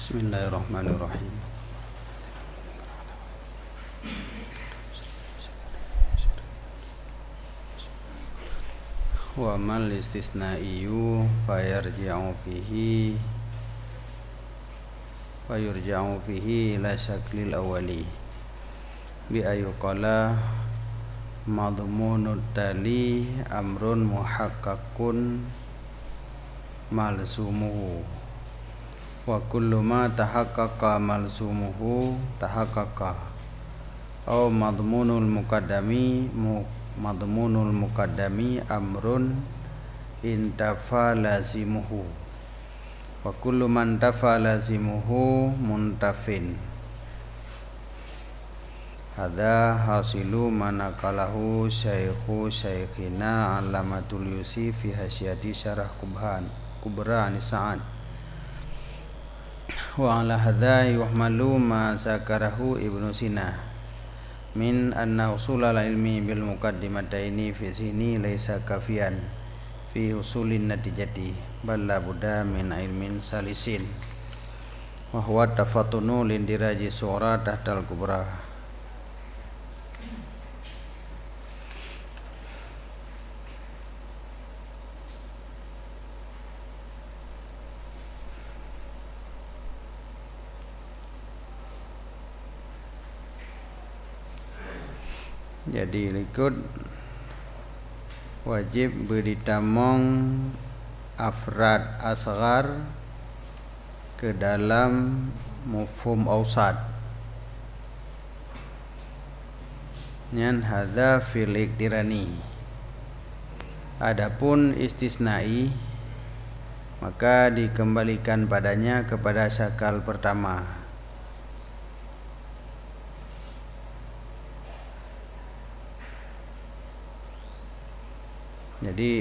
Bismillahirrahmanirrahim. Wa mal istisnaiyu fayurja'u fihi la syaklil awali bi ayuqala madhmunud tali amrun muhaqqaqun malzumuhu wa kullu ma tahaqqaqa malzumuhu tahaqqaqa aw madhmunul muqaddami amrun intafa lazimuhu wa kullu man tafa lazimuhu muntafin. Hadza hasilu manaqalahu syekhina Alamatul Yusi fi hasyati syarah kubra Sa'ad. Wa ala hadza yuhmalu ma zakarahu Ibnu Sina min anna usulal ilmi bil muqaddimataini fi sini laisa kafian fi usulin natijati bal la budda min ilmin salisin wa huwa tafattunu lindiraji sughra tahtal kubra. Jadi ikut wajib beritamong afrad asghar ke dalam mufhum ausad. Nyan hadza fil iktirani. Adapun istisnai maka dikembalikan padanya kepada syakal pertama. Jadi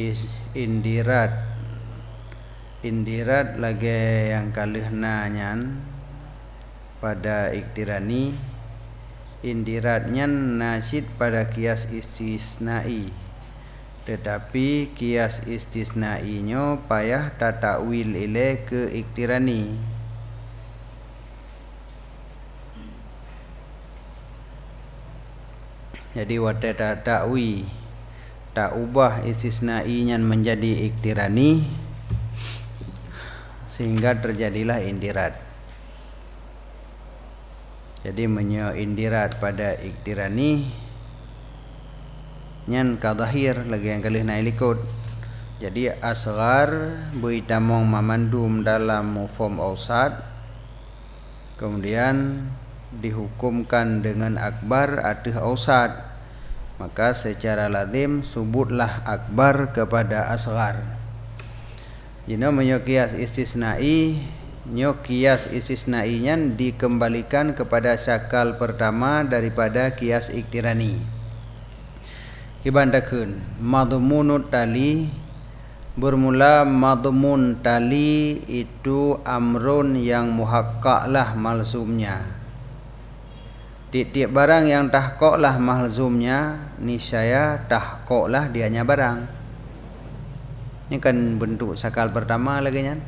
indirat lagi yang kalihna nyan pada iktirani, indiratnya nasid pada kias istisnai, tetapi kias istisnainya payah tatakwil ile ke iktirani. Jadi wate tatakwi tak ubah istisnainya menjadi iktirani sehingga terjadilah indirat. Jadi menyo indirat pada iktirani nyan kadahir lagi yang kalih nailikut. Jadi asghar beitamong mamandum dalam mufhum ausad, kemudian dihukumkan dengan akbar atuh ausad, maka secara lazim subutlah akbar kepada asghar. Jino menyo kias istisnai, nyo kias istisnainya dikembalikan kepada syakal pertama daripada kias iktirani. Ibandakeun madhmunut tali, bermula madhmun tali itu amrun yang muhaqqaq lah malzumnya. Tiap-tiap barang yang tahqiq lah malzumnya, niscaya tahqiq lah dianya barang. Ini kan bentuk sakal pertama lagi nyan.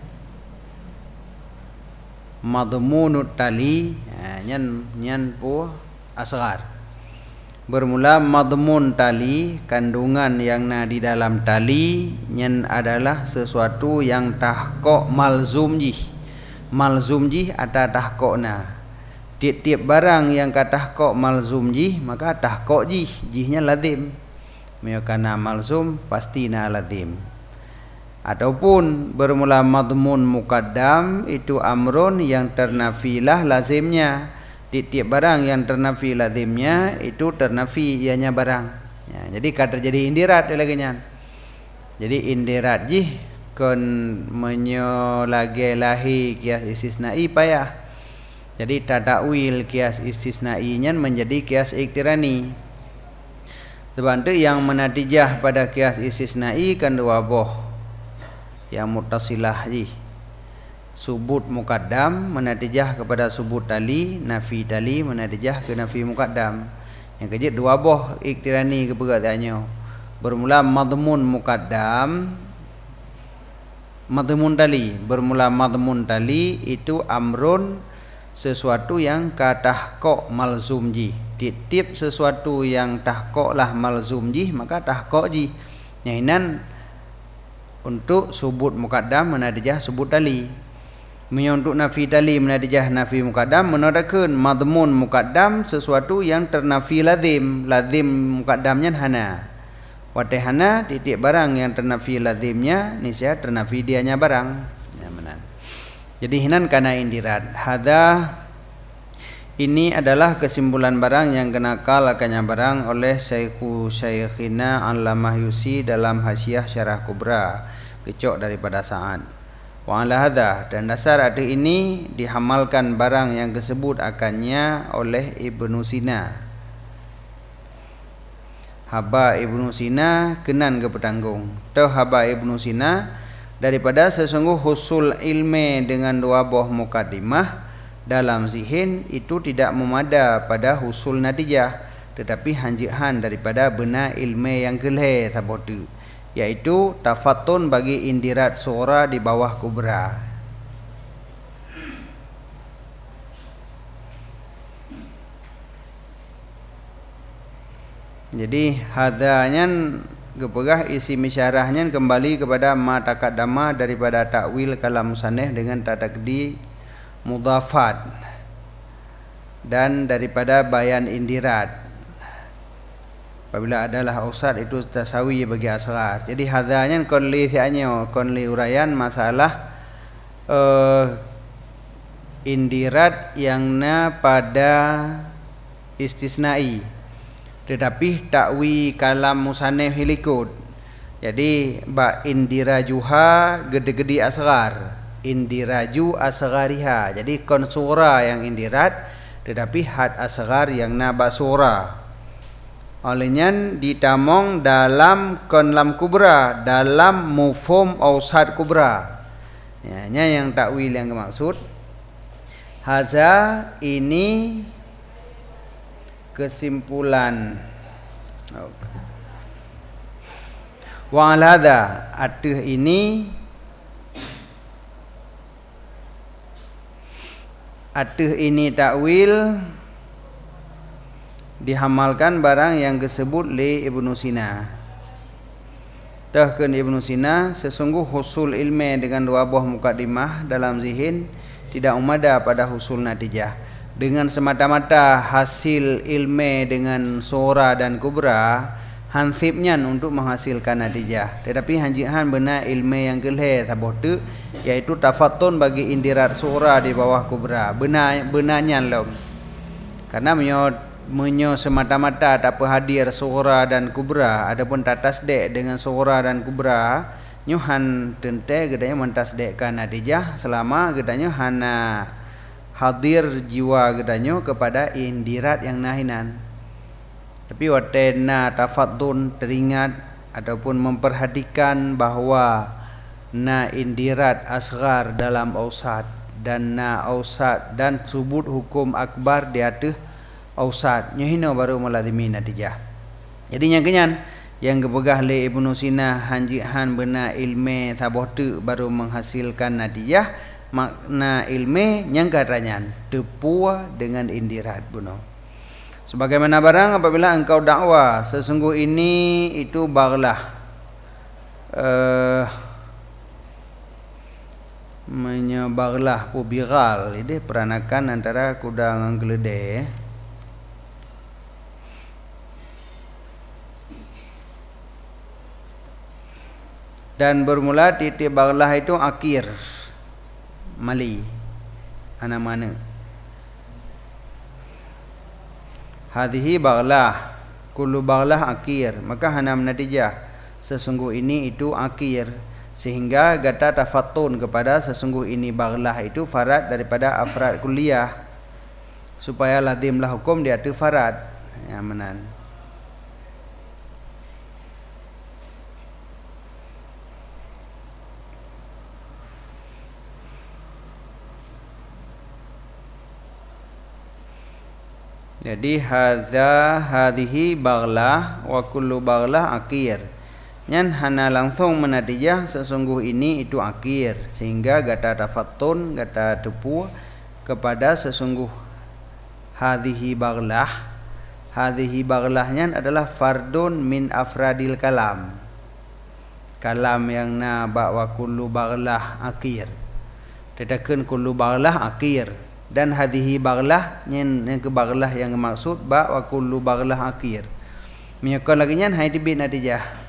Madhmunut tali, nyan pu asghar. Bermula madhmun tali, kandungan yang di dalam tali nyan adalah sesuatu yang tahqiq malzum jih. Malzum jih ada tahqiqna. Tiap-tiap barang yang katahqiq malzum jih maka tahqiq jihnya lazim. Meyakana malzum pastina lazim. Ataupun bermula madhmun muqaddam itu amrun yang ternafilah lazimnya. Tiap-tiap barang yang ternafi lazimnya itu ternafi ianya barang. Ya, jadi kata terjadi indirat lagi nya. Jadi indirat jih kon menyo lagi lahi kias istisnai payah. Jadi tadakwil kias istisnainya menjadi kias iktirani. Sebab itu yang menatijah pada kias istisnai kan dua boh. Yang muttasilah ji. Subut muqaddam menatijah kepada subut tali, nafi tali menatijah ke nafi muqaddam. Yang kejut dua boh iktirani keberadaannya. Bermula madhmun muqaddam madmun tali. Bermula madmun tali itu amrun, sesuatu yang katahqaq malzum ji. Tiap sesuatu yang tahqaq lah malzum ji, maka tahqaq ji. Nyahinan untuk subut muqaddam menadijah subut tali. Untuk nafi tali menadijah nafi muqaddam menadakan madmun muqaddam sesuatu yang ternafi lazim. Lazim muqaddamnya hana. Watehana titik barang yang ternafi lazimnya nisya ternafi dianya barang. Ya benar. Jadi hinan kana indirat. Hadza ini adalah kesimpulan barang yang kenakal akannya barang oleh Syekhina Allamah Yusi dalam Hasyiah Syarah Kubra kecok daripada Sa'ad. Wa ala hadza, dan dasar hadis ini dihamalkan barang yang disebut akannya oleh Ibnu Sina. Haba Ibnu Sina kenan ke petanggung. Tau haba Ibnu Sina daripada sesungguh husul ilmi dengan dua buah mukaddimah dalam zihin itu tidak memada pada husul natijah, tetapi hanjihan daripada benar ilmi yang gelhe sabotu, yaitu tafatun bagi indirat suara di bawah kubra. Jadi hadanya kepegah isi misyarahnya kembali kepada ma taqaddama daripada takwil kalam musannif dengan tatakdi mudhafat dan daripada bayan indirat. Apabila adalah ausad itu tasawi bagi asghar. Jadi hadanya konli thianyo konli urayan masalah indirat yang na pada istisnai, tetapi takwi kalam musannif hilikut. Jadi ba indirajuha gede-gede asghar, indiraju asghariha. Jadi kon sura yang indirat, tetapi had asghar yang na basura. Olehnya ditamong dalam konlam kubra, dalam mufhum ausad kubra. Ya, yang takwil yang maksud. Haza ini kesimpulan. Wa alhada atuh ini takwil dihamalkan barang yang disebut li Ibnu Sina. Tahkan Ibnu Sina sesungguh husul ilmi dengan dua buah mukaddimah dalam zihin tidak umada pada husul natijah. Dengan semata-mata hasil ilmi dengan sura dan kubra hansibnya untuk menghasilkan natijah, tetapi hanjihan benar ilmi yang gelhe sabotu, yaitu tafatun bagi indirat sura di bawah kubra. Benarnya lom. Karena menyo semata-mata tak hadir sura dan kubra, adapun tatasdek dengan sura dan kubra nyuhan tente gedanya mentasdekkan natijah selama gedanya hana hadir jiwa gedanyo kepada indirat yang nahinan. Tapi watena tafaddun teringat ataupun memperhatikan bahawa na indirat asghar dalam ausad dan na ausad dan subut hukum akbar di atas ausad nyuhino baru melazimi natijah. Jadi yang kenyan yang kepegah le Ibnu Sina hanjihan benar ilmi sabotu baru menghasilkan natijah, makna ilmi yang katanya tepua dengan indirat buno. Sebagaimana barang apabila engkau dakwah sesungguh ini itu baglah menyebaglah pubigal, ini peranakan antara kuda dengan geledek. Dan bermula titik baglah itu akhir mali ana mana hadhihi baglah kullu baglah akhir, maka hana natijah sesungguh ini itu akhir, sehingga gata tafatun kepada sesungguh ini baglah itu farad daripada afrad kulliyah, supaya lazimlah hukum dia tu farad ya menan. Jadi hadhihi baghlah wa kullu baghlah akhir. Nyan hana langsung menatijah sesungguh ini itu akhir, sehingga gata tafattun gata tepu kepada sesungguh hadhihi baghlah. Hadhihi baghlahnya adalah fardun min afradil kalam. Kalam yang na ba wa kullu baghlah akhir. Tetakeun kullu baghlah akhir, dan hadhihi baghlah nyen ke baghlah yang maksud ba wa kullu baghlah akhir. Menyokon lagi nyan hai tibit natijah.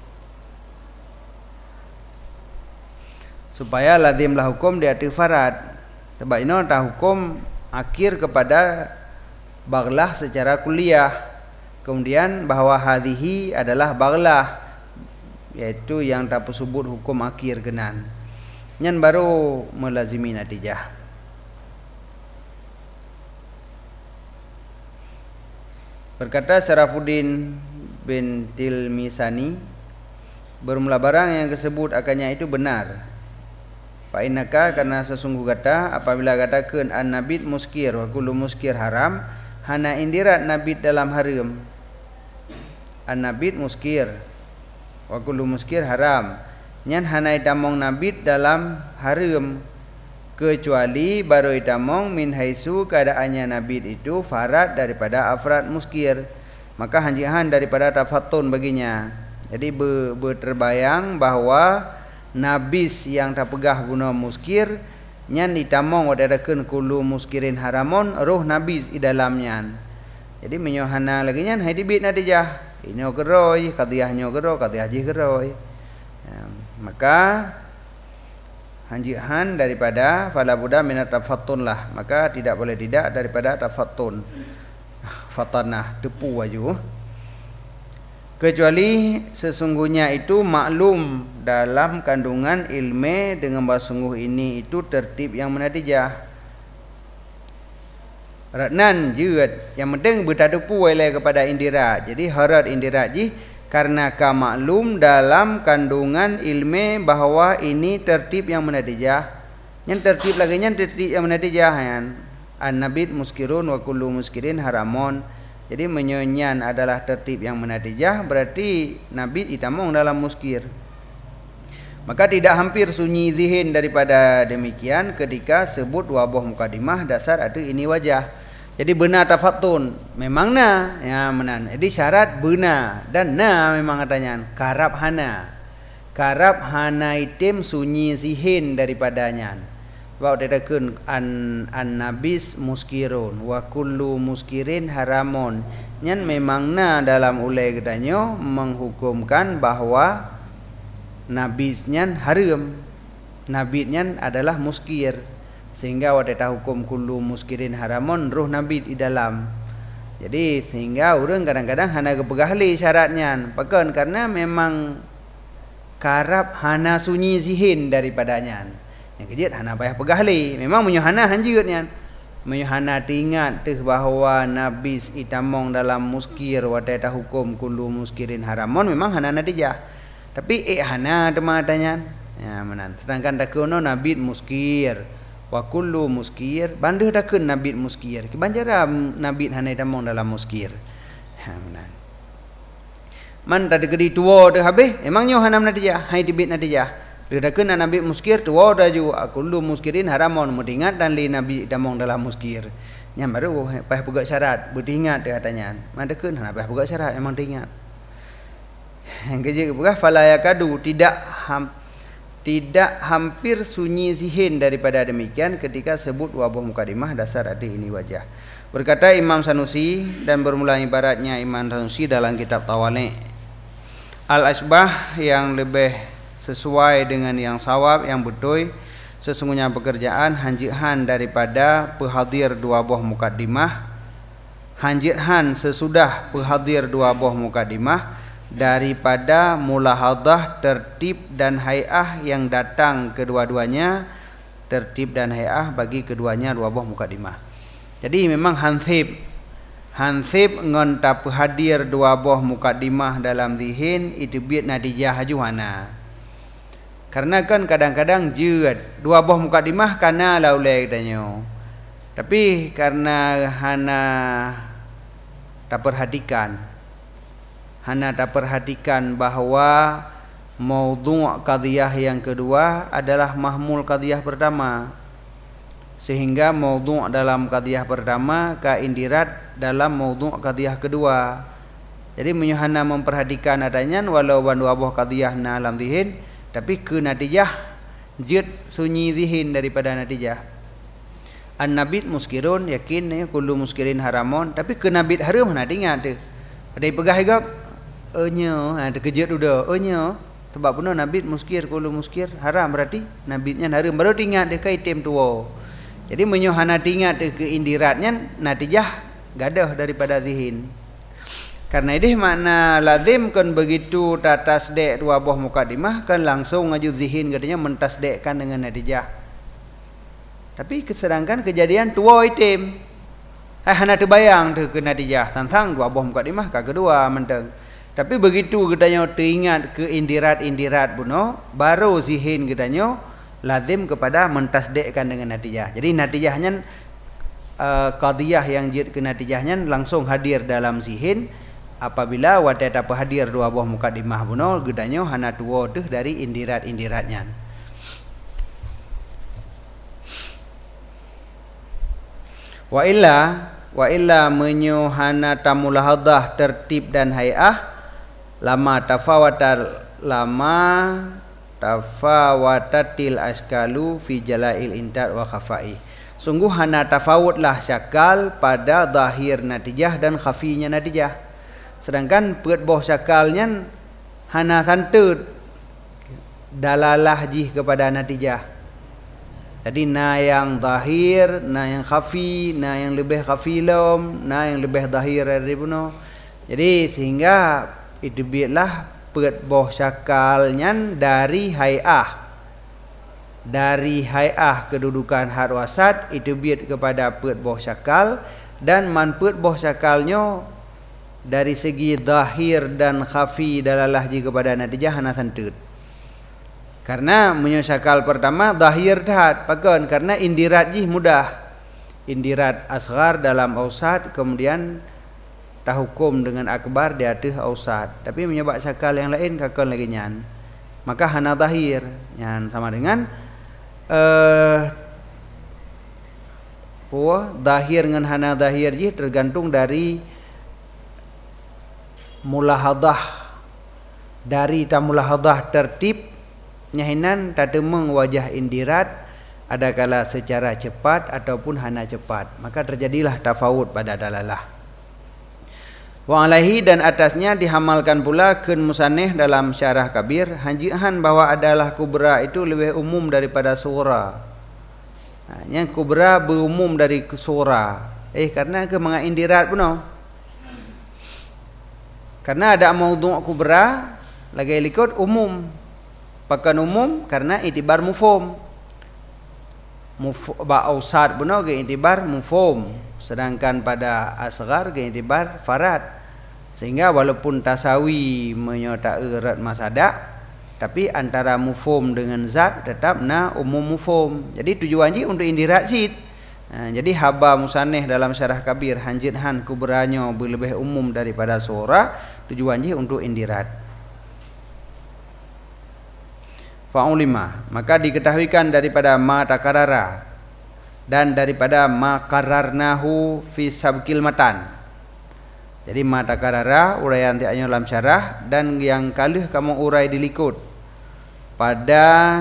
Supaya lazimlah hukum diarti farad. Sebab ini dah hukum akhir kepada baghlah secara kuliah. Kemudian bahwa hadhihi adalah baghlah, yaitu yang tak sebut hukum akhir genan. Nyan baru melazimi natijah. Berkata Syarafuddin bin Tilmisani, bermula barang yang disebut akannya itu benar. Fa innaka karena sesungguh kata apabila katakan an-nabit muskir wa kullu muskir haram, hana indirat nabit dalam haram. An-nabit muskir wa kullu muskir haram. Nyan hana itamong nabit dalam haram, kecuali baru itamong min haisu keadaannya nabit itu farad daripada afrad muskir, maka hanjihan daripada tafattun baginya. Jadi terbayang bahwa nabis yang tak pegah guna muskir nyan ditamong wadadakeun kullu muskirin haramon roh nabis di dalamnya. Jadi menyohana lagi nyan hai dibit natijah ini geroi qadiyahnya gero qadiyah ji geroi. Maka hanjihan daripada fala buddha minat tafattun lah, maka tidak boleh tidak daripada tafattun. Fatanah tepu waju. Kecuali sesungguhnya itu maklum dalam kandungan ilmu dengan bahawa sungguh ini itu tertib yang menatijah. Ratnan jeut yang penting bertadupu oleh kepada indirat. Jadi harat indirat ji karena ka maklum dalam kandungan ilmu bahawa ini tertib yang menatijah. Yang tertib lagi yang tertib yang menatijah kan. An-nabit muskirun wa kullu muskirin haramon. Jadi menyonyan adalah tertib yang menatijah, berarti nabit itamong dalam muskir. Maka tidak hampir sunyi zihin daripada demikian ketika sebut dua buah mukadimah dasar ada ini wajah. Jadi benar tafattun, memang na ya menan. Jadi syarat benar dan na memang katanya karab hana. Karab hana itim sunyi zihin daripadanya. Wa dadakeun an-nabis muskirun wa kullu muskirin haramon. Nyan memangna dalam ulai gedanyo menghukumkan bahwa nabisnya haram. Nabitnya adalah muskir. Sehingga wadata hukum kullu muskirin haramon roh nabit di dalam. Jadi sehingga orang kadang-kadang hana kepegahli syaratnya. Pakan karena memang karab hana sunyi zihin daripadanya. Yang kejut hana payah pegahli. Memang menyuhana hanjutnya. Menyuhana tingat tuh bahawa nabis itamong dalam muskir wadata hukum kullu muskirin haramon memang hana natijah. Tapi hana tematanya. Ya menan. Sedangkan takono nabit muskir wa kullu muskir bandu takeun nabit muskir. Kebanjara nabit hana itamong dalam muskir. Ya menan. Man tadi gedi tua dah habis emangnya hana natijah. Hai dibit natijah. Dedakeun nabi muskir tu wa daju kullu muskirin haramon mudingat dan li nabi damong dalam muskir. Nya baru payah buka syarat berdingat dia katanya. Mandakeun hana payah buka syarat memang diingat. Yang keje buka fala yakadu tidak hampir sunyi zihin daripada demikian ketika sebut wa buah mukadimah dasar ada ini wajah. Berkata Imam Sanusi dan bermula ibaratnya Imam Sanusi dalam kitab Tawali' Al-Asbah yang lebih sesuai dengan yang sawab yang betul. Sesungguhnya pekerjaan hanjihan daripada pehadir dua buah mukaddimah, hanjihan sesudah pehadir dua buah mukaddimah daripada mulahadah tertib dan hai'ah yang datang kedua-duanya, tertib dan hai'ah bagi keduanya dua buah mukaddimah. Jadi memang hansib ngon ta pehadir dua buah mukaddimah dalam zihin itu biat natijah juhana. Karena kan kadang-kadang jeut dua buah mukadimah kana laulai danyo. Tapi karena hana tak perhatikan hana tak perhatikan bahawa maudhu' qadhiyah yang kedua adalah mahmul qadhiyah pertama, sehingga maudhu' dalam qadhiyah pertama ka indirat dalam maudhu' qadhiyah kedua. Jadi menyuhana memperhatikan adanya walau bandu abah qadhiyah na alam zihin, tapi ke natijah jid sunyi zihin daripada natijah. An-nabit muskirun, yakin kullu muskirin haramun, tapi ke nabit haram nak ingat tu. Ada pegah juga nya terkejut udah nya sebab puno nabit muskir kullu muskir haram, berarti nabitnya haram, baru ingat dia kai item tua. Jadi menyuhana ingat ke indiratnya natijah gadah daripada zihin. Karena ini makna lazim kan begitu tasdek dua buah mukadimah kan langsung ngaju zihin katanya mentasdekkan dengan natijah. Tapi sedangkan kejadian tua item hana terbayang tu ke natijah tentang dua buah mukadimah ka kedua menteng. Tapi begitu katanya teringat ke indirat-indirat buno, baru zihin katanya lazim kepada mentasdekkan dengan natijah. Jadi natijahnya qadhiyah yang jid ke natijahnya langsung hadir dalam zihin apabila wadah tak hadir dua buah mukadimah buno katanya hana dua tu dari indirat-indiratnya. Wa illa menyuhana tamulahadah tertib dan hay'ah lama tafawatatil askalu fi jalail intat wa khafai. Sungguh hana tafawutlah syakal pada zahir natijah dan khafinya natijah. Sedangkan peut boh syakalnya hana santut dalalah jih kepada natijah. Jadi na yang zahir, na yang khafi, na yang lebih khafilum, na yang lebih zahir dari buno. Jadi sehingga itu biarlah peut boh syakalnya dari hay'ah kedudukan had wasat itu biar kepada peut boh syakal, dan man peut boh syakalnya dari segi zahir dan khafi dalalah ji kepada natijah hana santut. Karena menyusyakal pertama zahir dah pakan, karena indirat ji mudah, indirat asghar dalam ausat, kemudian tahukum dengan akbar di atas ausat. Tapi menyebab syakal yang lain kakon lagi nyan, maka hana zahir nyan sama dengan zahir dengan hana zahir ji tergantung dari mulahadah, dari tamulahadah tertib nyahinan tatemeng wajah indirat adakala secara cepat ataupun hana cepat, maka terjadilah tafawut pada dalalah. Wa alaihi, dan atasnya dihamalkan pula kun musannif dalam syarah kabir hanjihan bahwa adalah kubra itu lebih umum daripada sura. Yang kubra berumum dari sura. Karena ke mga indirat pun. Karena ada maudhu' kubra lagi likut umum. Pakan umum karena itibar mufhum. Ba ausad pun ke itibar mufhum. Sedangkan pada asghar ke itibar farad. Sehingga walaupun tasawi menyertai erat masada, tapi antara mufhum dengan zat tetap na umum mufhum. Jadi tujuan ji untuk indirat zid. Jadi haba musannif dalam syarah kabir hanjithan kubranya lebih umum daripada sura, tujuan ji untuk indirat. Fa'ulima, maka diketahuikan daripada ma takarara dan daripada ma qararnahu fi sabqil matan. Jadi ma takarara uraian tiaknya dalam syarah, dan yang kalih kamu urai dilikut pada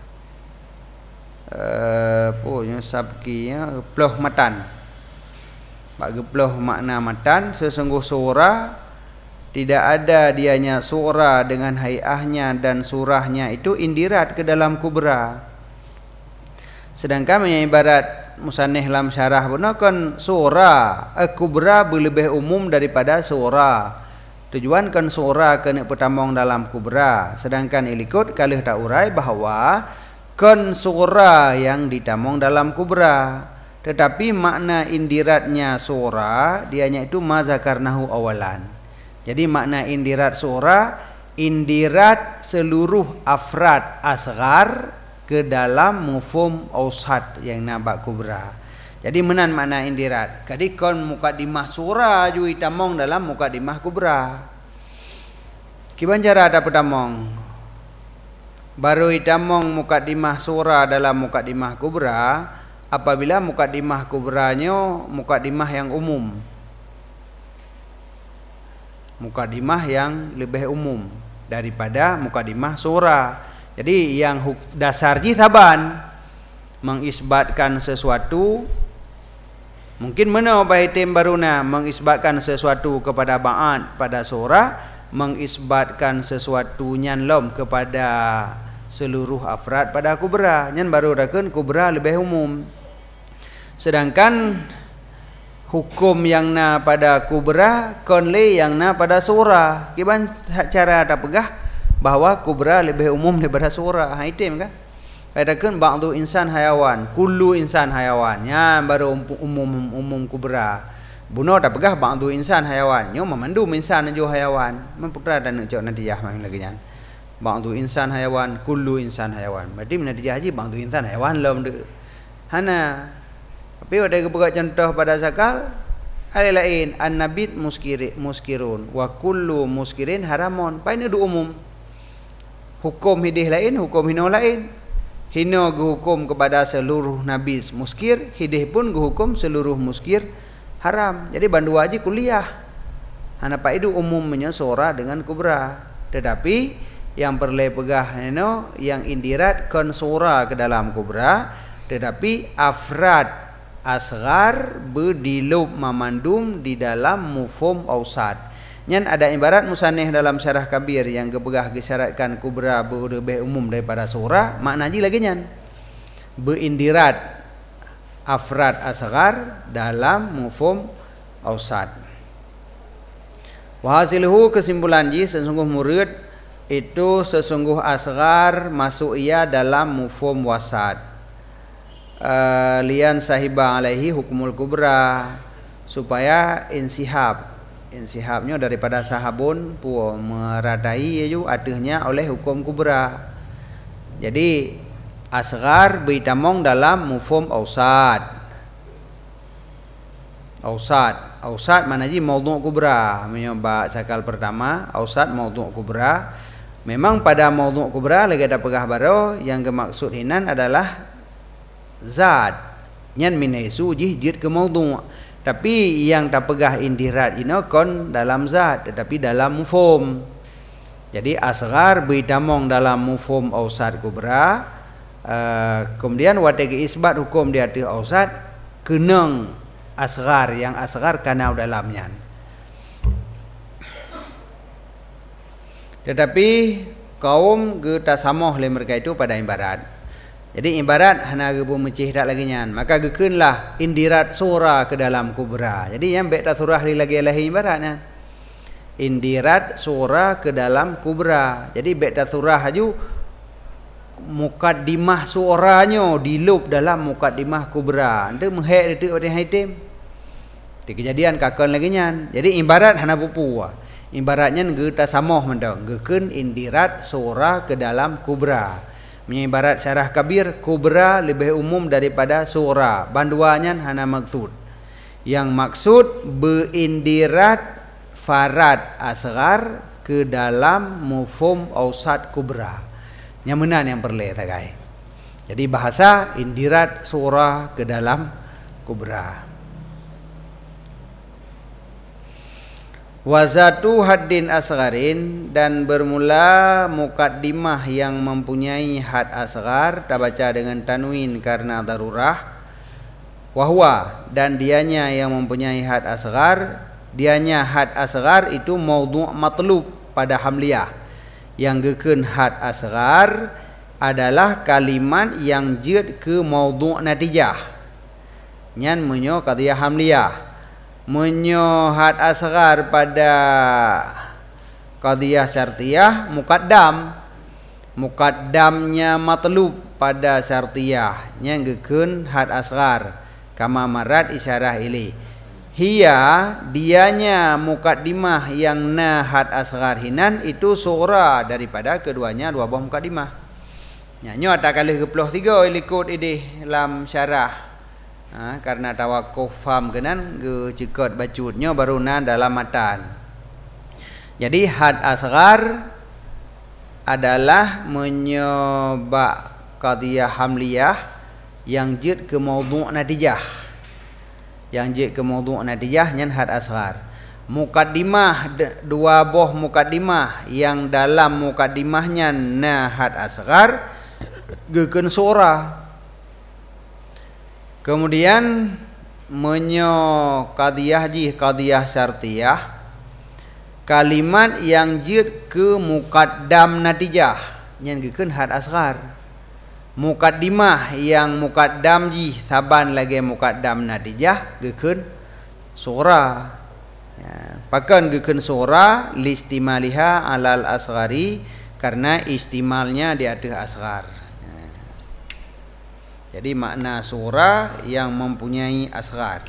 sabkinya geploh matan. Bak geploh makna matan, sesungguh surah tidak ada dianya surah dengan hayahnya dan surahnya itu indirat ke dalam kubra. Sedangkan ibarat musannif dalam syarah benar kan surah kubra lebih umum daripada surah. Tujuan kan surah kena pertamong dalam kubra. Sedangkan ilikut kalih tak urai bahawa kan surah yang ditamong dalam kubra. Tetapi makna indiratnya surah dianya itu ma zakarnahu awalan. Jadi makna indirat surah, indirat seluruh afrad asghar ke dalam mufhum ausat yang nampak kubra. Jadi menan makna indirat. Jadi kon mukadimah surah juga tamong dalam mukadimah kubra. Kiban cara ada pedamong. Baru idamong mukaddimah surah dalam mukaddimah kubra apabila mukaddimah kubranya mukaddimah yang umum. Mukaddimah yang lebih umum daripada mukaddimah surah. Jadi yang dasarnya taban mengisbatkan sesuatu. Mungkin mana bahitim baruna mengisbatkan sesuatu kepada ba'at pada surah, mengisbatkan sesuatu nyan lom kepada seluruh afrad pada kubra. Nyan baru dakan kubra lebih umum. Sedangkan hukum yang na pada kubra konle yang na pada surah. Kiban cara ada pegah bahawa kubra lebih umum daripada surah. Ha itim kan? Katakan ba'du insan hayawan, kullu insan hayawan. Ya baru umum kubra. Buno tak pegah ba'du insan hayawan. Nyo memandum insan jo hayawan. Memputra dan nak natijah main lagi jan. Ba'du insan hayawan, kullu insan hayawan. Berarti natijah haji ba'du insan hayawan lom de. Hana. Tapi ada kebuka contoh pada zakal ada lain an-nabit muskirun wa kullu muskirin haramun. Paine du umum. Hukum hidih lain, hukum hino lain. Hino hukum kepada seluruh nabis muskir, hidih pun hukum seluruh muskir haram. Jadi bandu haji kuliah. Hanapa itu umumnya surah dengan kubra. Tetapi yang perlu pegah hino yang indirat kon surah ke dalam kubra, tetapi afrad asghar berdilub mamandum di dalam mufhum ausad. Nyan ada ibarat musannih dalam syarah kabir yang kepegah gesyaratkan kubra lebih umum daripada surah, makna ji lagi nyan berindirat afrad asghar dalam mufhum ausad. Wa hasilhu kesimpulan ji sesungguh murid itu sesungguh asghar masuk ia dalam mufhum wasat. Lian sahiba alaihi hukumul kubra supaya insihabnya daripada sahabun puo meradai ju adanya oleh hukum kubra. Jadi asghar beitamong dalam mufhum ausad. Ausad mana ji maudhu' kubra. Menyoba cakal pertama ausad maudhu' kubra. Memang pada maudhu' kubra lagi ada pegah baro yang kemaksud hinan adalah zat nyan minaisu jid ke maudhu'. Tapi yang tak pegah indirat ini kon dalam zat tetapi dalam mufhum. Jadi asghar beitamong dalam mufhum ausad kubra. Kemudian wategi isbat hukum di hati ausad keneng asghar yang asghar kana dalamnya. Tetapi kaum kita samoh le mereka itu pada ibarat. Jadi ibarat hana gebu mencih tak lagi nyan, maka gekeunlah indirat surah ke dalam kubra. Jadi yang beta surah lagi ibaratnya indirat surah ke dalam kubra. Jadi beta surah haju mukaddimah surahnya dilub dalam mukaddimah kubra. Ande mehek detik pada haitim. Di kejadian kakon lagi nyan. Jadi ibarat hana pupu. Ibaratnya kita samoh mendong gekeun indirat surah ke dalam kubra. Menyibarat syarah kabir kubra lebih umum daripada surah. Banduannya hana maksud. Yang maksud berindirat farad asghar ke dalam mufhum ausad kubra. Yang mana yang perlu tagai. Jadi bahasa indirat surah ke dalam kubra. Wazatu haddin asgharin dan bermula mukaddimah yang mempunyai had asghar terbaca dengan tanwin karena darurah. Wahwa dan dianya yang mempunyai had asghar, dianya had asghar itu maudhu' matlub pada hamliyah. Yang gekeun had asghar adalah kalimat yang jid ke maudhu' natijah. Nyan menyo qadhiyah hamliyah. Menyo had asghar pada qadhiyah syartiyah mukaddamnya matlub pada syartiyah yang gekeun had asghar kama marat isyarah ili hiya dianya mukaddimah yang na had asghar hinan itu surah daripada keduanya dua buah mukaddimah. Nyanyo ada kali 23 ikut ini dalam syarah. Karena tawakuf faham kenan ge cekot bacutnya baru na dalam matan. Jadi had asghar adalah menyebab qadiyah hamliyah yang jid ke maudhu' natijah. Yang jid ke maudhu' natijah nyan had asghar. Mukaddimah, dua buah mukaddimah yang dalam mukaddimahnya na had asghar gekeun sura. Kemudian qadiyah jih qadiyah syartiyah, kalimat yang jid ke muqaddam natijah nyan gekeun had asghar. Muqaddimah yang muqaddam jih saban lagi muqaddam natijah gekeun sura. Ya, pakan gekeun sura listimaliha alal asghari karena istimalnya di atas asghar. Jadi makna surah yang mempunyai asghar.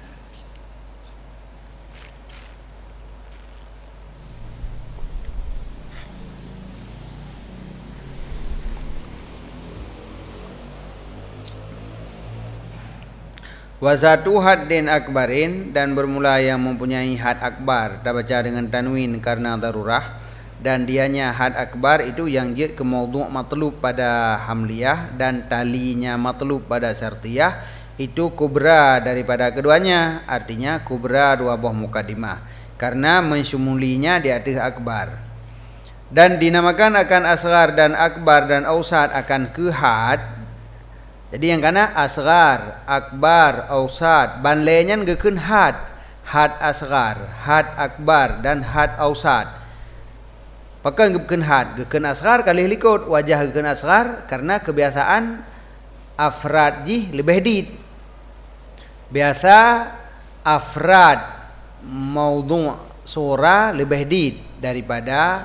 Wazatu haddin akbarin, dan bermula yang mempunyai had akbar, kita baca dengan tanwin karena darurah, dan dianya had akbar itu yang jid ke maudhu' matlub pada hamliyah dan talinya matlub pada syartiyah, itu kubra daripada keduanya, artinya kubra dua buah mukaddimah karena mensyumulinya di atas akbar. Dan dinamakan akan asghar dan akbar dan ausad akan ke had. Jadi yang kana asghar, akbar, ausad, banlenyan gekeun had, had asghar, had akbar dan had ausad. Pakai gekeun had, gekeun asghar kalih likut wajah gekeun asghar karena kebiasaan afrad jih lebih did. Biasa afrad maudhu' surah lebih did daripada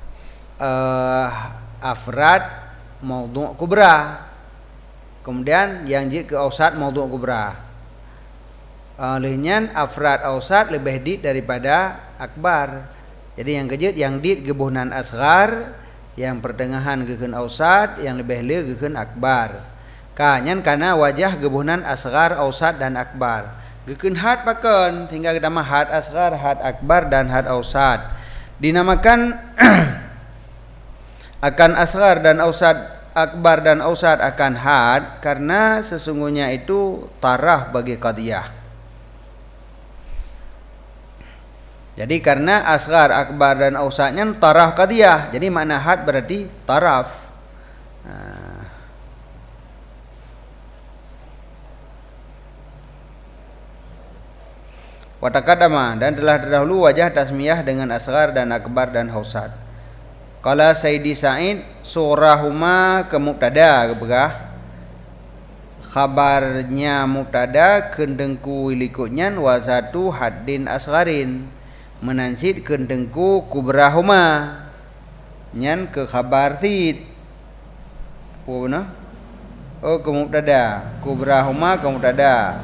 afrad maudhu' kubra. Kemudian yang jid ke ausad maudhu' kubra. Olehnya afrad ausad lebih did daripada akbar. Jadi yang kejut yang did gebuhnan asghar, yang pertengahan gekeun ausad, yang lebih le gekeun akbar. Kanyan kana wajah gebuhnan asghar, ausad dan akbar. Gekeun had pakeun tinggal kita mah had asghar, had akbar dan had ausad. Dinamakan akan asghar dan ausad, akbar dan ausad akan had karena sesungguhnya itu taraf bagi qadiyah. Jadi karena asghar, akbar dan ausadnya taraf qadiyah, jadi makna had berarti taraf. Wa taqaddama, dan telah terdahulu wajah tasmiyah dengan asghar dan akbar dan ausad. Qala Sayyidi Sa'id surahuma ke mubtada kebegah, khabarnya mubtada kendengku ilikutnya wazatu haddin asgharin, menansid kendengku kubrahuma nyan ke khabar sid. Oh benar? Oh ke mubtada, kubrahuma ke mubtada,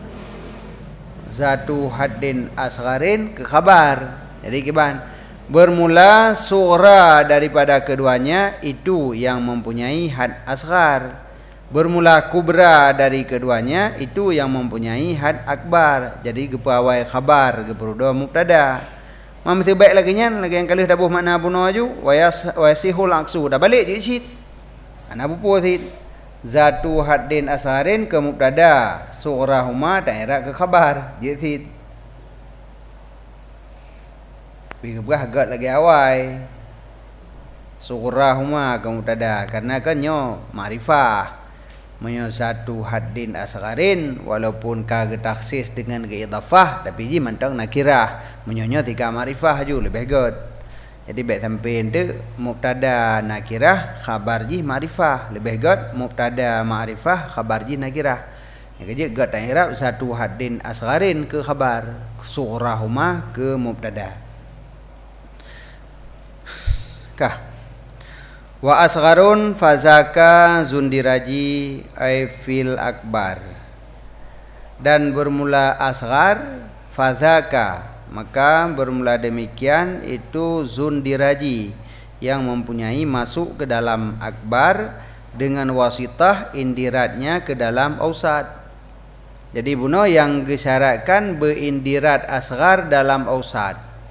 zatu haddin asgharin ke khabar. Jadi kiban bermula surah daripada keduanya itu yang mempunyai had asghar, bermula kubra dari keduanya itu yang mempunyai had akbar. Jadi gepawai khabar geperudo mubtada. Masih baik lagi nya lagi yang kali dabuh makna buno aju wasihul aksu dah balik je sid. Ana bupu sid zatu haddin asgharin ke mubtada, surahuma daerah ke khabar je sid. Bigah agak lagi awai surahuma ke mubtada karena kan nyo ma'rifah menyo satu haddin asgharin walaupun kage taksis dengan ke idafah tapi ji mantang nakirah menyonyo tiga ma'rifah ju lebih god. Jadi baik sampai tu mubtada nakirah khabar ji ma'rifah lebih god, mubtada ma'rifah khabar ji nakirah. Yang keje god ta'irab satu haddin asgharin ke khabar, surahuma ke mubtada. Kah wa asgharun fazaka zundiraji ay fil akbar, dan bermula asghar fazaka maka bermula demikian itu zundiraji yang mempunyai masuk ke dalam akbar dengan wasitah indiratnya ke dalam ausad. Jadi buno yang disyaratkan berindirat asghar dalam ausad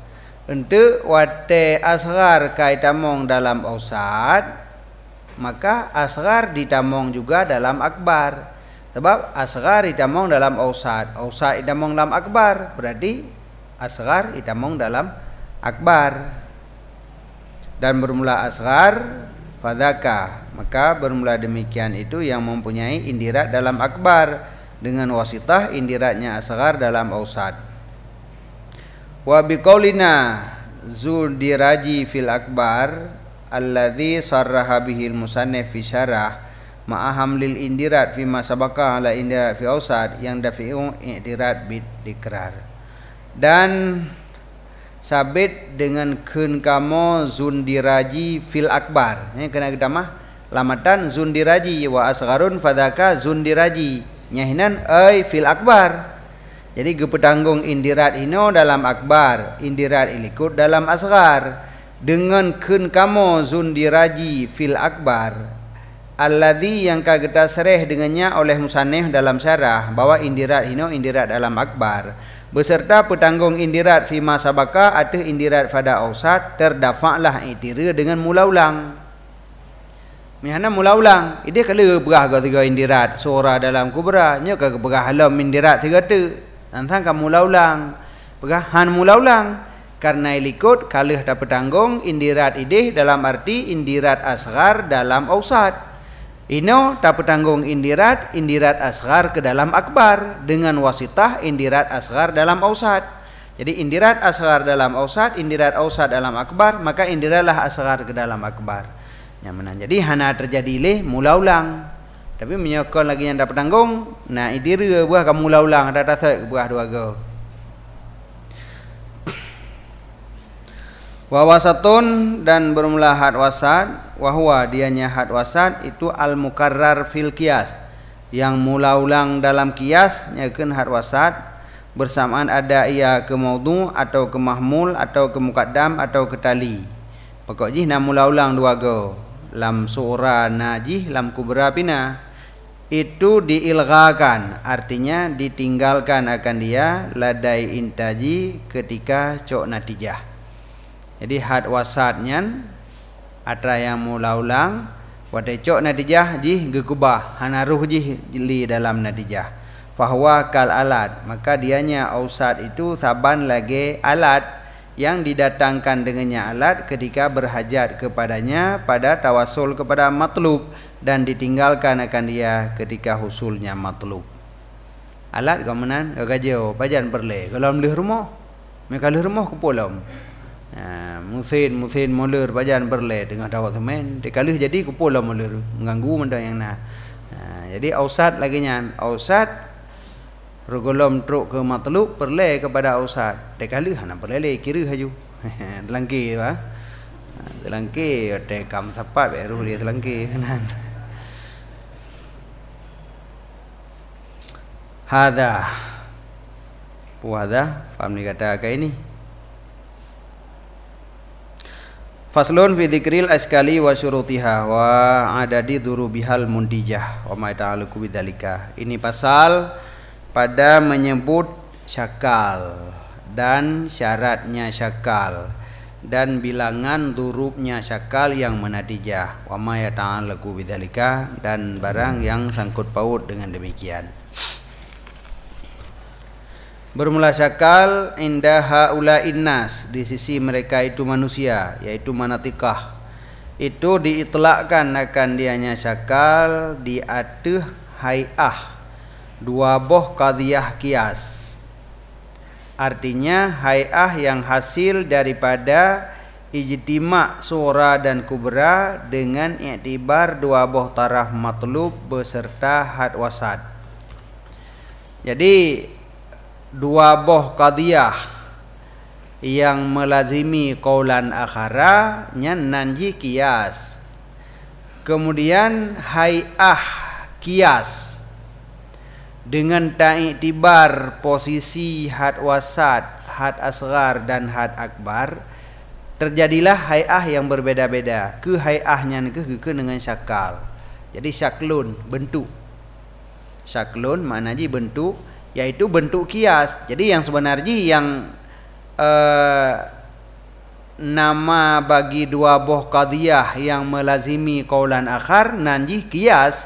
Untuk wate asghar kaitamong dalam ausad, maka asghar ditamong juga dalam akbar. Sebab asghar ditamong dalam ausad, ausad ditamong dalam akbar, berarti asghar ditamong dalam akbar. Dan bermula asghar fadzaka, maka bermula demikian itu yang mempunyai indirat dalam akbar dengan wasitah indiratnya asghar dalam ausad. Wa biqaulina Zuldiraji fil akbar alladzi sarraha bihil musannif fi syarah ma'aham lil indirat fi ma sabaqa ala indirat fi ausad yang dafi'u i'tirat bid dikrar. Dan sabit dengan kun kamo Zundiraji fil akbar. Ini kena kita mah lamatan Zundiraji wa asgharun fadzaka Zundiraji nyahinan ai fil akbar. Jadi gepetanggung indirat hino dalam akbar, indirat ilikut dalam asghar. Dengan kun kamo Zundiraji fil akbar alladzi yang kageta sereh dengannya oleh musannif dalam syarah bahwa indirat hino indirat dalam akbar beserta petanggung indirat fima sabaka atau indirat pada ausad terdafa'lah i'tira dengan mula ulang. Mihana mula ulang ide kala berah tiga indirat surah dalam kubra nya kagak berah halam indirat tiga tu antang ka mula ulang berahan mula ulang karena ilikut kalih dapat tanggung indirat ideh dalam arti indirat asghar dalam ausad. Ino dapat tanggung indirat asghar ke dalam akbar dengan wasitah indirat asghar dalam ausad. Jadi indirat asghar dalam ausad, indirat ausad dalam akbar, maka indiratlah asghar ke dalam akbar. Nyamanan. Jadi hana terjadi leh mula ulang. Tapi menyokong lagi yang dapat tanggung, nah idira buah kamu mula ulang ada tasik buah dua go. Wawasatun dan bermula had wasat, wahwa dianya had wasat itu al mukarrar fil qiyas, yang mula ulang dalam qiyas nyakeun had wasat bersamaan ada ia ke maudhu atau ke mahmul atau ke muqaddam atau ke tali. Pokok jih na mula ulang dua go. Lam surah najih lam kubra pina itu diilghakan, artinya ditinggalkan akan dia ladai intaji ketika cok natijah. Jadi had wasatnya atra yang mula ulang wadai cok natijah jih gekubah hanaruh jih li dalam natijah fahuwa kal alat, maka dianya ausad itu saban lagi alat yang didatangkan dengannya alat ketika berhajat kepadanya pada tawasul kepada matlub dan ditinggalkan akan dia ketika husulnya matlub. Alat kemenan gajau pajan perle kalau leh rumah mereka leh rumah ke pulau musin molur pajan perle dengan dawat semen dekalih jadi ke pulau molur mengganggu menda yang nah. Jadi ausad lagi nyan ausad rugolom truk ke matlub perle kepada ausad dekalih hana perle kira haju telangki ba telangki te kam sapat beru dia telangki kanan. Hada puada faham ni kata kayak ini. Faslun fi dzikril askali wa syurutiha wa adadi durubihal muntijah wa ma ta'alluqu bidzalika. Ini pasal pada menyebut syakal dan syaratnya syakal dan bilangan durubnya syakal yang menatijah wa ma ta'alluqu bidzalika dan barang yang sangkut paut dengan demikian. Bermula syakal inda haula innas di sisi mereka itu manusia yaitu manatikah itu diitlakkan akan dianya syakal di atuh hay'ah dua boh qadiyah qiyas, artinya hay'ah yang hasil daripada ijtima' sura dan kubra dengan iktibar dua boh taraf matlub beserta had wasat. Jadi dua boh qadiyah yang melazimi qaulan akhara nyan nanji qiyas. Kemudian hay'ah qiyas dengan ta'iktibar posisi had wasat, had asghar dan had akbar, terjadilah hay'ah yang berbeda-beda. Ke hay'ahnya ke dengan syakal. Jadi syaklun bentuk. Syaklun maknanya bentuk, yaitu bentuk kias. Jadi yang sebenarnya yang nama bagi dua buah qadiyah yang melazimi qaulan akhar nanji kias.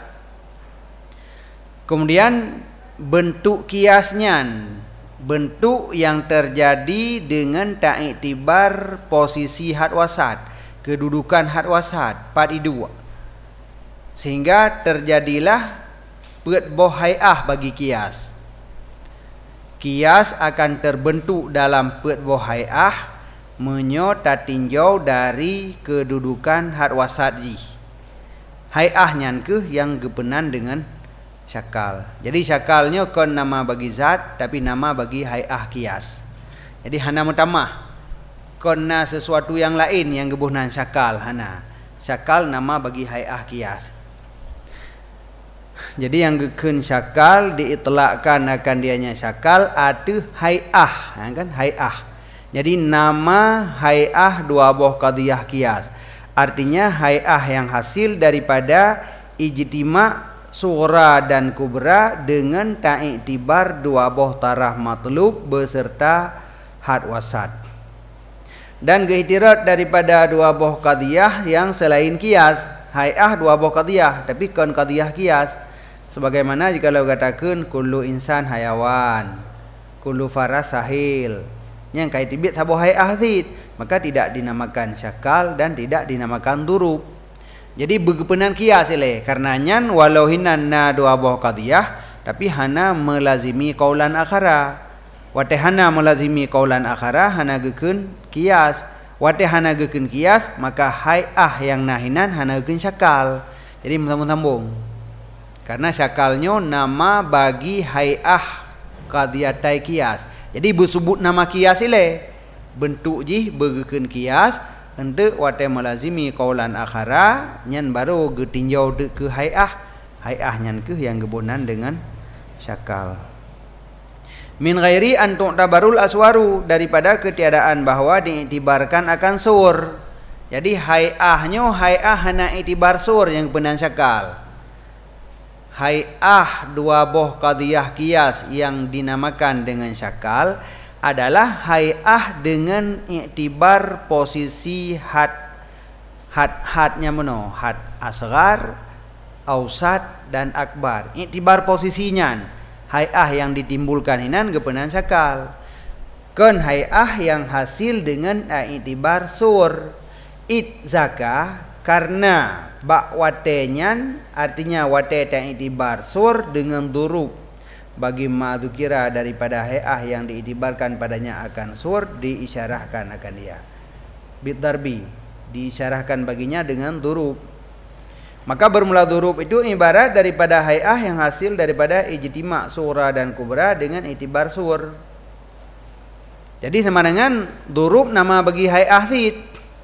Kemudian bentuk kiasnya, bentuk yang terjadi dengan ta'iktibar posisi had wasat, kedudukan had wasat pad idua, sehingga terjadilah pet boh hai'ah bagi kias. Kias akan terbentuk dalam pet boh hai'ah menyo tatinjau dari kedudukan had wasat ji. Hai'ah nyan ke yang gepenan dengan syakal. Jadi syakalnya kon nama bagi zat tapi nama bagi hai'ah kias. Jadi hana mutamah konna sesuatu yang lain yang gebuhnan syakal hana. Syakal nama bagi hai'ah kias. Jadi yang gekeun syakal diitlakkan akan dianya syakal atu hai'ah, kan hai'ah. Jadi nama hai'ah dua buah qadiyah kias. Artinya hai'ah yang hasil daripada ijtima' sughra dan kubra dengan ta'iktibar dua buah tarah matlub beserta had wasat. Dan keihtirat daripada dua buah qadiyah yang selain kias. Hai'ah dua buah qadiyah tapi kon qadiyah kias. Sebagaimana jika lo katakan kullu insan hayawan, kullu faras sahil, yang kaitibit sabuh hai'ah zid, maka tidak dinamakan syakal dan tidak dinamakan durub. Jadi berkepenan kias ile, karenanya walau hinanna dua buah qadiyah tapi hana melazimi qaulan akhara. Wate hana melazimi qaulan akhara hana gekeun kias. Wate hana gekeun kias maka hai'ah yang nahinan hana gekeun syakal. Jadi sambung-sambung. Karena syakalnya nama bagi hai'ah qadiyatai kias. Jadi bersebut nama kias ile. Bentuk ji bergekeun kias hendak wate melazimi qaulan akhara nyan baru getinjau ke hai'ah. Hai'ah nyan ke yang gebunan dengan syakal. Min ghairi an tu'tabarul aswaru, daripada ketiadaan bahwa diiktibarkan akan sur. Jadi hai'ahnya hai'ah hana iktibar sur yang benar syakal. Hai'ah dua buah qadiyah kias yang dinamakan dengan syakal adalah hai'ah dengan iktibar posisi hadnya meno, had asghar, ausat dan akbar. Iktibar posisinya hai'ah yang ditimbulkan hinan gepenan syakal. Kon hai'ah yang hasil dengan iktibar sur. Itzaka karena bak watenyan artinya wate ta'iktibar sur dengan durub bagi ma'dzukira daripada hai'ah yang diiktibarkan padanya akan sur diisyarahkan akan dia bidarbi, diisyarahkan baginya dengan durub. Maka bermula durub itu ibarat daripada hai'ah yang hasil daripada ijtima' sura dan kubra dengan iktibar sur. Jadi sama dengan durub nama bagi hai'ah zid,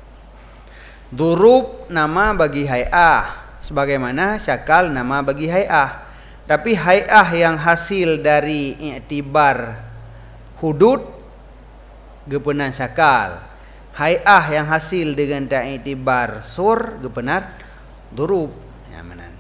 durub nama bagi hai'ah, sebagaimana syakal nama bagi hai'ah. Tapi hai'ah yang hasil dari iktibar hudud gepenan syakal. Hai'ah yang hasil dengan iktibar sur gepenar durub. Ya, menan.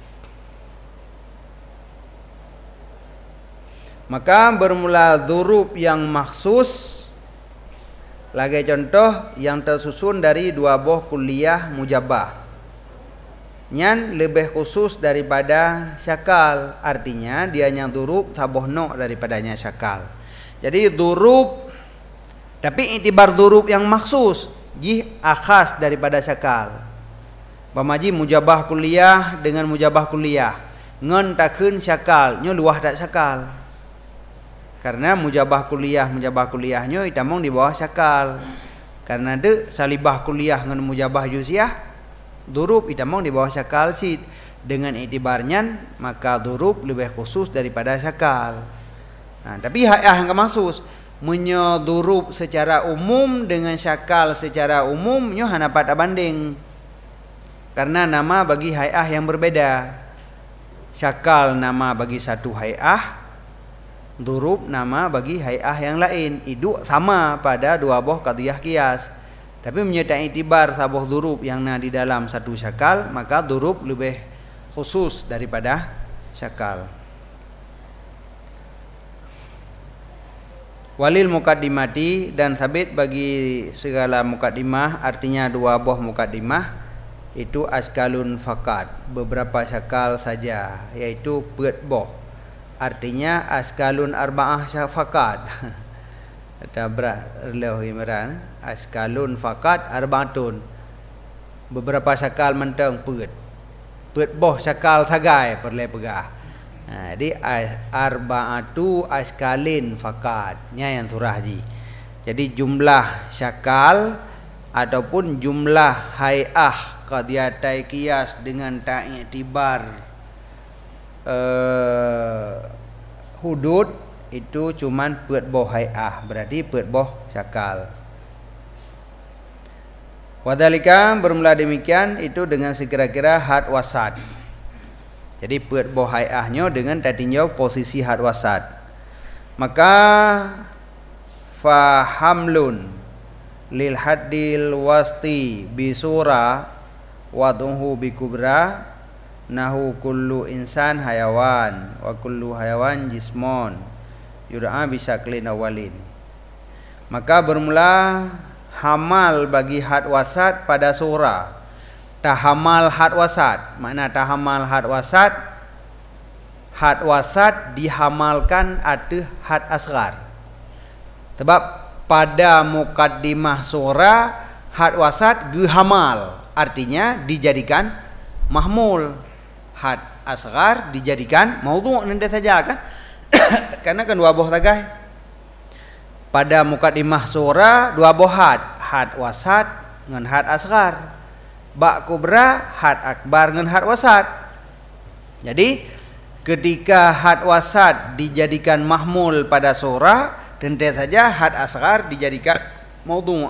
Maka bermula durub yang maksus. Lagi contoh yang tersusun dari dua buah kulliyah mujabah. Nyan lebih khusus daripada syakal. Artinya dia yang durub saboh no daripadanya syakal. Jadi durub tapi iktibar durub yang maksus ji akhas daripada syakal. Pamaji mujabah kulliyah dengan mujabah kulliyah ngan takun syakal nyo luah tak syakal. Karena mujabah kuliahnya itamong di bawah syakal. Karena de salibah kuliah dengan mujabah juziah durub itamong di bawah syakal sid. Dengan iktibarnya maka durub lebih khusus daripada syakal. Nah, tapi hai'ah yang kemaksus menyodurub secara umum dengan syakal secara umum nyo hanapat abanding. Karena nama bagi hai'ah yang berbeda. Syakal nama bagi satu hai'ah, durub nama bagi hai'ah yang lain. Itu sama pada dua buah qadiyah kias. Tapi menyertai iktibar sabuh durub yang di dalam satu syakal, maka durub lebih khusus daripada syakal. Walil muqaddimati, dan sabit bagi segala muqaddimah, artinya 2 buah muqaddimah itu askalun fakat, beberapa syakal saja, yaitu peut boh. Artinya askalun arba'ah fakat. Ada berat lew imran askalun fakat arba'atun. Beberapa syakal mentang peut boh syakal sagai perle pegah. Jadi arba'atu askalin fakat nya yang surah ji. Jadi jumlah syakal ataupun jumlah hay'ah qadiyatai qiyas dengan ta'iktibar hudud itu cuman peut boh hay'ah, berarti peut boh syakal. Wadhalika, bermula demikian itu dengan sekira-kira had wasat. Jadi peut boh hay'ahnya dengan tatinjau posisi had wasat. Maka fahamlun lil haddil wasti bisura wadhuhu bikubra nahu kullu insan hayawan wa kullu hayawan jismon yud'a bisaklin awalin. Maka bermula hamal bagi had wasat pada surah. Tahamal had wasat, makna tahamal had wasat, had wasat dihamalkan atas had asghar. Sebab pada muqaddimah surah had wasat gehamal, artinya dijadikan mahmul. Had asghar dijadikan maudhu' nanti saja kan. Karena kan 2 buah tagai. Pada muqaddimah surah 2 buah had wasat dengan had asghar. Ba kubra had akbar dengan had wasat. Jadi ketika had wasat dijadikan mahmul pada surah, tentu saja had asghar dijadikan maudhu'.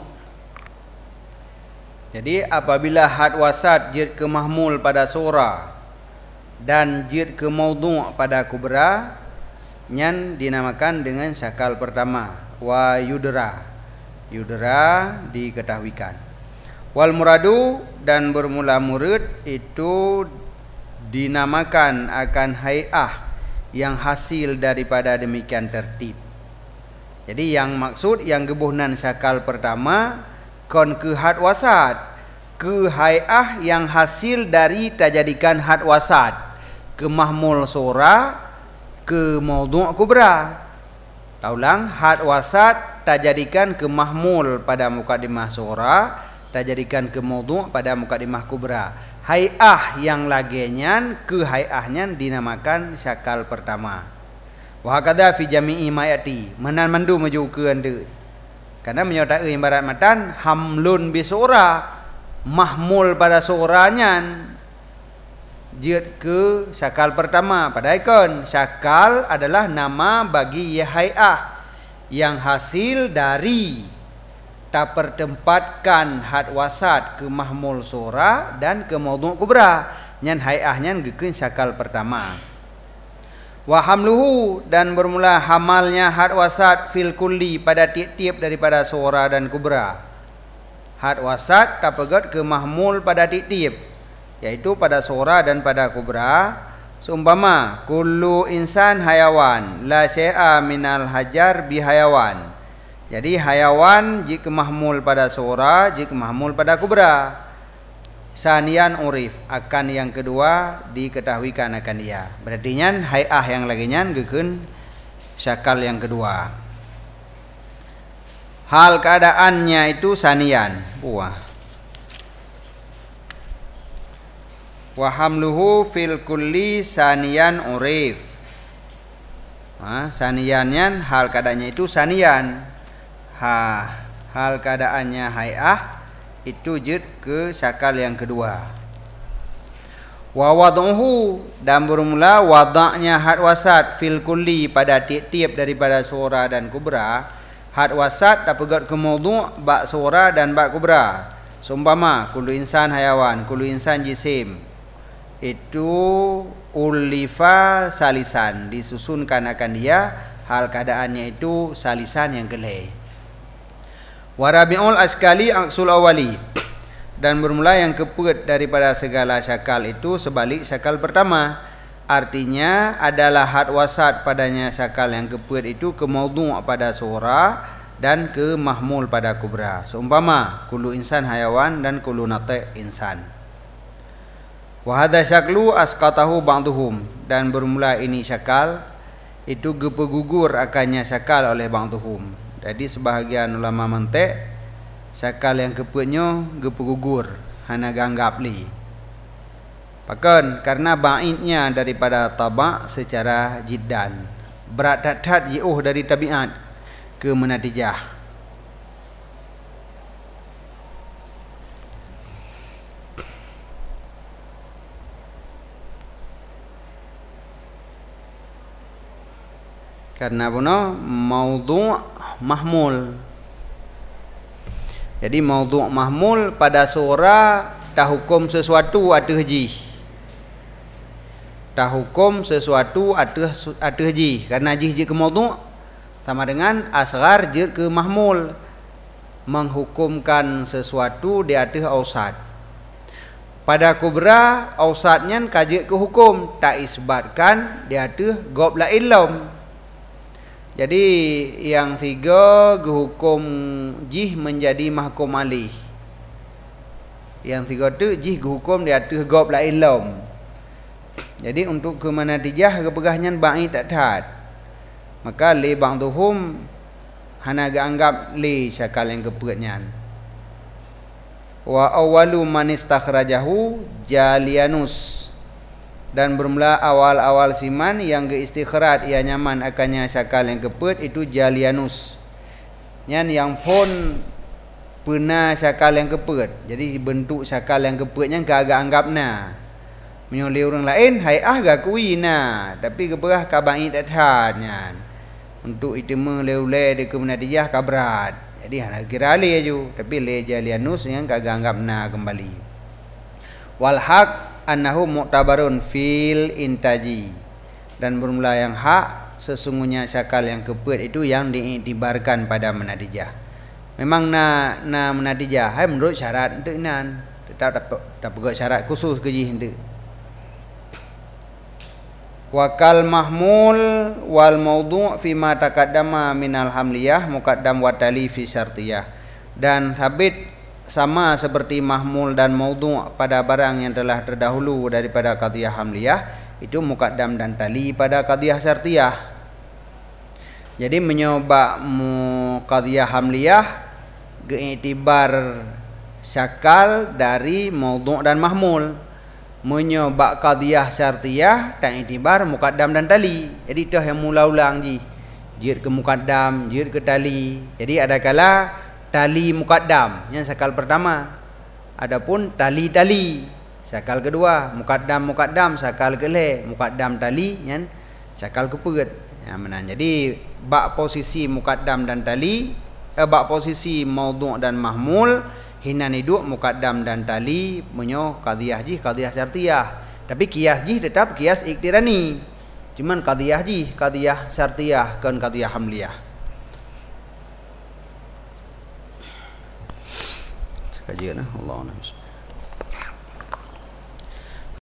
Jadi apabila had wasat jid ke mahmul pada surah dan jid ke maudhu' pada kubra, nyan dinamakan dengan syakal pertama wa yudra. Yudra diketahuikan. Wal muradu, dan bermula murid itu dinamakan akan hay'ah yang hasil daripada demikian tertib. Jadi yang maksud yang gebuhnan syakal pertama kon ke had wasat, ke hay'ah yang hasil dari tajadikan had wasat, ke mahmul surah, ke maudhu' kubra. Taulang had wasat tajadikan ke mahmul pada muqaddimah surah, tajadikan ke maudhu' pada muqaddimah kubra. Hay'ah yang lagenyan ke hay'ahnya dinamakan syakal pertama. Wa hakadha fi jami'i ma yati, menan mandu maju ke anda. Karena menyatakan ibarat matan hamlun bi surah, mahmul pada surahnya jid ke syakal pertama. Pada ikon syakal adalah nama bagi hay'ah yang hasil dari tak pertempatkan had wasat ke mahmul surah dan ke maudhu' kubra. Nyan hay'ahnya gekeun syakal pertama. Wa hamluhu, dan bermula hamalnya had wasat fil kulli pada tiap-tiap daripada surah dan kubra. Had wasat tak pegat ke mahmul pada tiap-tiap, yaitu pada surah dan pada kubra. Seumpama kullu insan hayawan la syai'a minal hajar bi hayawan. Jadi hayawan jika mahmul pada surah, jika mahmul pada kubra. Sanian urif, akan yang kedua diketahuikan akan dia. Berarti nyan hay'ah yang lagi nyan gekeun syakal yang kedua. Hal keadaannya itu sanian. Wa hamluhu fil kulli sanian urif. Saniannya hal keadaannya itu sanian. Hal keadaannya hay'ah itu jid ke syakal yang kedua. Wa wad'uhu, dan bermula wada'nya had wasat fil kulli pada tiap-tiap daripada surah dan kubra. Had wasat tak pegat ke maudhu' ba surah dan ba kubra. Seumpama kullu insan hayawan, kullu insan jisim, itu ulifa salisan, disusunkan akan dia hal keadaannya itu salisan yang gelai. Warabi'ul askali aksul awali, dan bermula yang kepeut daripada segala syakal itu sebalik syakal pertama. artinya adalah had wasat padanya syakal yang keput itu ke maudhu' pada sughra dan ke mahmul pada kubra. Seumpama kullu insan hayawan dan kullu nati' insan. Wa hadha syaklu asqatahu ba'duhum, dan bermula ini syakal itu gepegugur akannya syakal oleh ba'duhum. Jadi sebahagian ulama mantik syakal yang keputnya gepegugur hana ganggap li. Pakan karena ba'idnya daripada tabak secara jiddan, berat tat jauh dari tabiat ke menatijah. Karena apa? Maudhu' mahmul. Jadi maudhu' mahmul pada sughra dah hukum sesuatu atas ji. Dah hukum sesuatu atas ji. Karena ji ke maudhu' sama dengan asghar je ke mahmul, menghukumkan sesuatu di atas ausad. Pada kubra ausadnya kaji ke hukum tak isbatkan di atas gobla ilm. Jadi yang tiga hukum jih menjadi mahkum alih. Yang tiga tu jih hukum di atas gob la ilm. Jadi untuk ke manatijah kepegahnya ba'id tak taat. Maka li ba'duhum hana anggap li syakal yang kepegahnya. Wa awwalu man istakhrajahu Jalianus, dan bermula awal-awal siman yang ke istikhraj ia nyaman akannya syakal yang keput itu Jalianus. Yang pun pernah syakal yang keput. Jadi bentuk syakal yang keputnya kagak anggapna. Menyoleh orang lain hai'ah gak kuina, tapi keperah kabai datanya. Untuk itu melewle de ke menatijah kabrat. Jadi hana kira le ju, tapi le Jalianus yang kagak anggapna kembali. Wal haq annahu mu'tabarun fil intaji, dan bermula yang hak sesungguhnya syakal yang keput itu yang diiktibarkan pada menatijah. Memang na menatijah hai menurut syarat untuk nan tetap pegang syarat khusus ke ji hendak. Wakal mahmul wal maudhu' fi ma taqaddama minal hamliyah muqaddam wa tali fi syartiyah, dan sabit sama seperti mahmul dan maudhu' pada barang yang telah terdahulu daripada qadhiyah hamliyah itu muqaddam dan tali pada qadhiyah syartiyah. Jadi menyoba qadhiyah hamliyah geiktibar syakal dari maudhu' dan mahmul. Menyoba qadhiyah syartiyah tak iktibar muqaddam dan tali. Jadi itu yang mula ulang ji. Jid ke muqaddam, jid ke tali. Jadi ada kala tali muqaddam yang syakal pertama, adapun tali syakal kedua, muqaddam syakal kelih, muqaddam tali yang syakal keput. Ya menan. Jadi bak posisi muqaddam dan tali, bak posisi maudhu' dan mahmul hinan hidup muqaddam dan tali menyo qadhiyah ji qadhiyah syartiyah. Tapi qiyas ji tetap qiyas iktirani. Cuman qadhiyah ji qadhiyah syartiyah kan qadhiyah hamliyah. Kajian Allah.